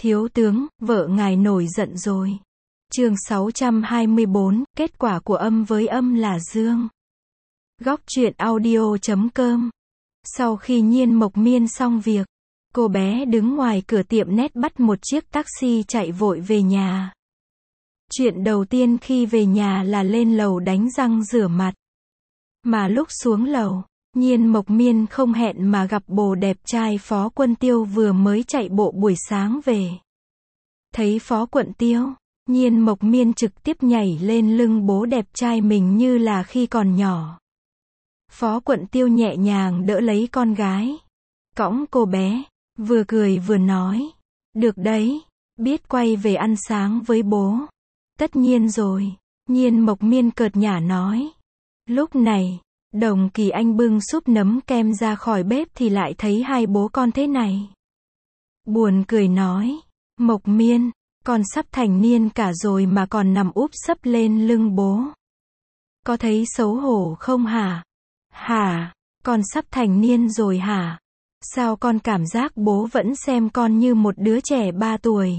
Thiếu tướng, vợ ngài nổi giận rồi. Chương 624, kết quả của âm với âm là dương. Góc truyện audio.com. Sau khi Nhiên Mộc Miên xong việc, cô bé đứng ngoài cửa tiệm nét bắt một chiếc taxi chạy vội về nhà. Chuyện đầu tiên khi về nhà là lên lầu đánh răng rửa mặt. Mà lúc xuống lầu, Nhiên Mộc Miên không hẹn mà gặp bồ đẹp trai Phó Quân Tiêu vừa mới chạy bộ buổi sáng về. Thấy Phó Quân Tiêu, Nhiên Mộc Miên trực tiếp nhảy lên lưng bố đẹp trai mình như là khi còn nhỏ. Phó Quân Tiêu nhẹ nhàng đỡ lấy con gái, cõng cô bé, vừa cười vừa nói, được đấy, biết quay về ăn sáng với bố. Tất nhiên rồi, Nhiên Mộc Miên cợt nhả nói. Lúc này, Đồng Kỳ Anh bưng súp nấm kem ra khỏi bếp thì lại thấy hai bố con thế này. Buồn cười nói, Mộc Miên, con sắp thành niên cả rồi mà còn nằm úp sấp lên lưng bố. Có thấy xấu hổ không hả? Hả? Con sắp thành niên rồi hả? Sao con cảm giác bố vẫn xem con như một đứa trẻ 3 tuổi?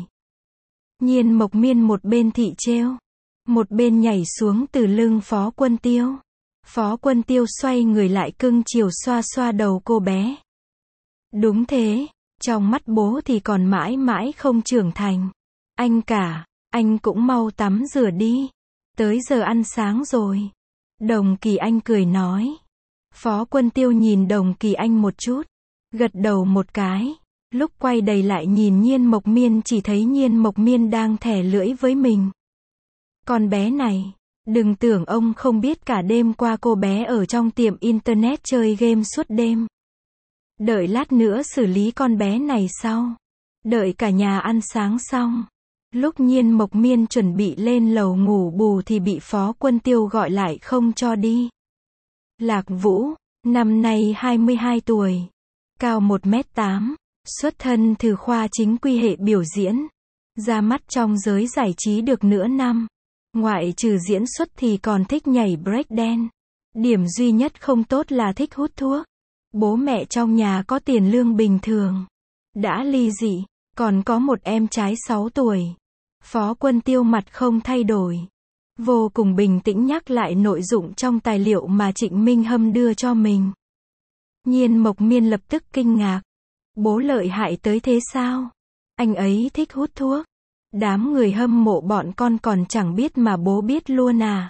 Nhiên Mộc Miên một bên thị trêu, một bên nhảy xuống từ lưng Phó Quân Tiêu. Phó Quân Tiêu xoay người lại cưng chiều xoa xoa đầu cô bé. Đúng thế, trong mắt bố thì còn mãi mãi không trưởng thành. Anh cả, anh cũng mau tắm rửa đi. Tới giờ ăn sáng rồi. Đồng Kỳ Anh cười nói. Phó Quân Tiêu nhìn Đồng Kỳ Anh một chút, gật đầu một cái. Lúc quay đầy lại nhìn Nhiên Mộc Miên chỉ thấy Nhiên Mộc Miên đang thè lưỡi với mình. Con bé này, đừng tưởng ông không biết cả đêm qua cô bé ở trong tiệm internet chơi game suốt đêm. Đợi lát nữa xử lý con bé này sau. Đợi cả nhà ăn sáng xong. Lúc Nhiên Mộc Miên chuẩn bị lên lầu ngủ bù thì bị Phó Quân Tiêu gọi lại không cho đi. Lạc Vũ, năm nay 22 tuổi, cao 1m8, xuất thân từ khoa chính quy hệ biểu diễn, ra mắt trong giới giải trí được nửa năm. Ngoại trừ diễn xuất thì còn thích nhảy breakdance. Điểm duy nhất không tốt là thích hút thuốc. Bố mẹ trong nhà có tiền lương bình thường, đã ly dị, còn có một em trai 6 tuổi. Phó Quân Tiêu mặt không thay đổi, vô cùng bình tĩnh nhắc lại nội dung trong tài liệu mà Trịnh Minh Hâm đưa cho mình. Nhiên Mộc Miên lập tức kinh ngạc. Bố lợi hại tới thế sao? Anh ấy thích hút thuốc. Đám người hâm mộ bọn con còn chẳng biết mà bố biết luôn à.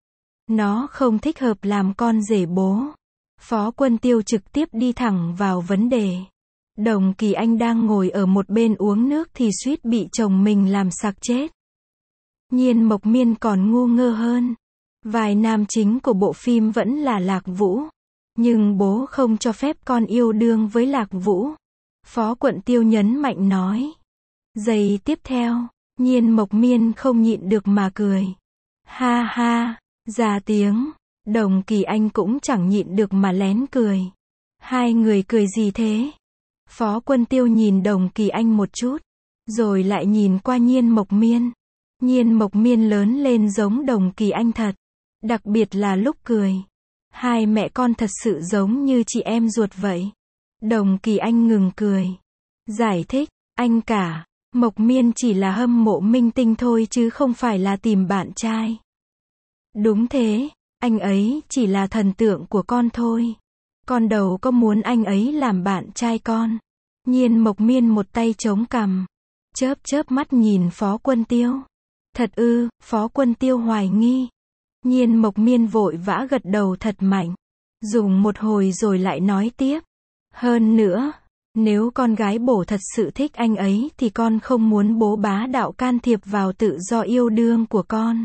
Nó không thích hợp làm con rể bố. Phó Quân Tiêu trực tiếp đi thẳng vào vấn đề. Đồng Kỳ Anh đang ngồi ở một bên uống nước thì suýt bị chồng mình làm sặc chết. Nhiên Mộc Miên còn ngu ngơ hơn. Vai nam chính của bộ phim vẫn là Lạc Vũ. Nhưng bố không cho phép con yêu đương với Lạc Vũ. Phó Quân Tiêu nhấn mạnh nói. Giây tiếp theo, Nhiên Mộc Miên không nhịn được mà cười. Ha ha, ra tiếng. Đồng Kỳ Anh cũng chẳng nhịn được mà lén cười. Hai người cười gì thế? Phó Quân Tiêu nhìn Đồng Kỳ Anh một chút, rồi lại nhìn qua Nhiên Mộc Miên. Nhiên Mộc Miên lớn lên giống Đồng Kỳ Anh thật. Đặc biệt là lúc cười. Hai mẹ con thật sự giống như chị em ruột vậy. Đồng Kỳ Anh ngừng cười. Giải thích, anh cả, Mộc Miên chỉ là hâm mộ minh tinh thôi chứ không phải là tìm bạn trai. Đúng thế, anh ấy chỉ là thần tượng của con thôi. Con đâu có muốn anh ấy làm bạn trai con. Nhiên Mộc Miên một tay chống cằm, chớp chớp mắt nhìn Phó Quân Tiêu. Thật ư? Phó Quân Tiêu hoài nghi. Nhiên Mộc Miên vội vã gật đầu thật mạnh, dùng một hồi rồi lại nói tiếp. Hơn nữa, nếu con gái bổ thật sự thích anh ấy thì con không muốn bố bá đạo can thiệp vào tự do yêu đương của con.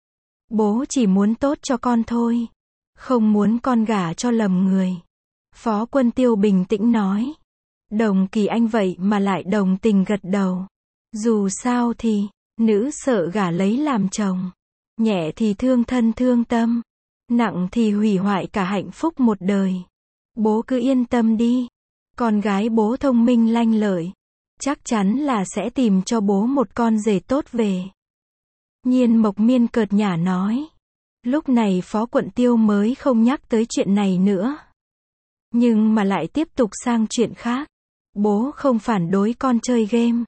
Bố chỉ muốn tốt cho con thôi, không muốn con gả cho lầm người. Phó Quân Tiêu bình tĩnh nói. Đồng Kỳ Anh vậy mà lại đồng tình gật đầu. Dù sao thì, nữ sợ gả lấy làm chồng. Nhẹ thì thương thân thương tâm, nặng thì hủy hoại cả hạnh phúc một đời. Bố cứ yên tâm đi. Con gái bố thông minh lanh lợi, chắc chắn là sẽ tìm cho bố một con rể tốt về. Nhiên Mộc Miên cợt nhả nói. Lúc này Phó Quân Tiêu mới không nhắc tới chuyện này nữa. Nhưng mà lại tiếp tục sang chuyện khác. Bố không phản đối con chơi game.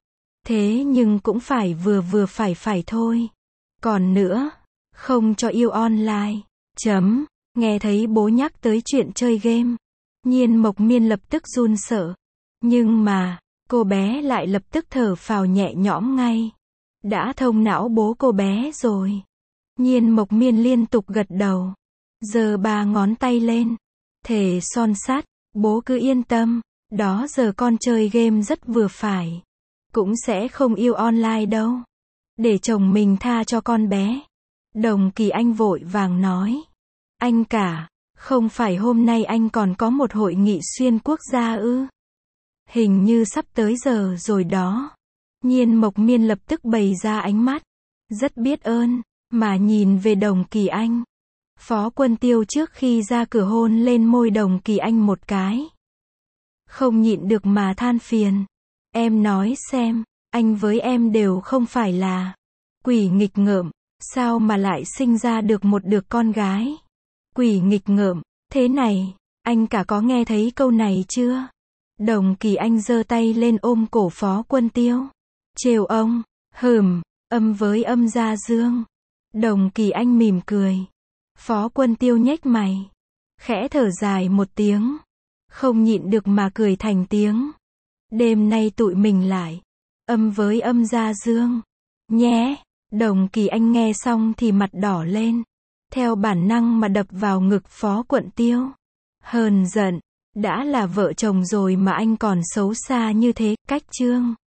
Thế nhưng cũng phải vừa vừa phải thôi. Còn nữa, không cho yêu online. Nghe thấy bố nhắc tới chuyện chơi game. Nhiên Mộc Miên lập tức run sợ. Nhưng mà, cô bé lại lập tức thở phào nhẹ nhõm ngay. Đã thông não bố cô bé rồi. Nhiên Mộc Miên liên tục gật đầu. Giơ 3 ngón tay lên. Thề son sắt, bố cứ yên tâm. Đó giờ con chơi game rất vừa phải. Cũng sẽ không yêu online đâu. Để chồng mình tha cho con bé. Đồng Kỳ Anh vội vàng nói. Anh cả, không phải hôm nay anh còn có một hội nghị xuyên quốc gia ư? Hình như sắp tới giờ rồi đó. Nhiên Mộc Miên lập tức bày ra ánh mắt. Rất biết ơn, mà nhìn về Đồng Kỳ Anh. Phó Quân Tiêu trước khi ra cửa hôn lên môi Đồng Kỳ Anh một cái. Không nhịn được mà than phiền. Em nói xem, anh với em đều không phải là quỷ nghịch ngợm, sao mà lại sinh ra được một đứa con gái? Quỷ nghịch ngợm, thế này, anh cả có nghe thấy câu này chưa? Đồng Kỳ Anh giơ tay lên ôm cổ Phó Quân Tiêu. Trêu ông, âm với âm ra dương. Đồng Kỳ Anh mỉm cười. Phó Quân Tiêu nhếch mày. Khẽ thở dài một tiếng. Không nhịn được mà cười thành tiếng. Đêm nay tụi mình lại. Âm với âm ra dương. Nhé. Đồng Kỳ Anh nghe xong thì mặt đỏ lên. Theo bản năng mà đập vào ngực Phó Quân Tiêu. Hờn giận. Đã là vợ chồng rồi mà anh còn xấu xa như thế, cách chương.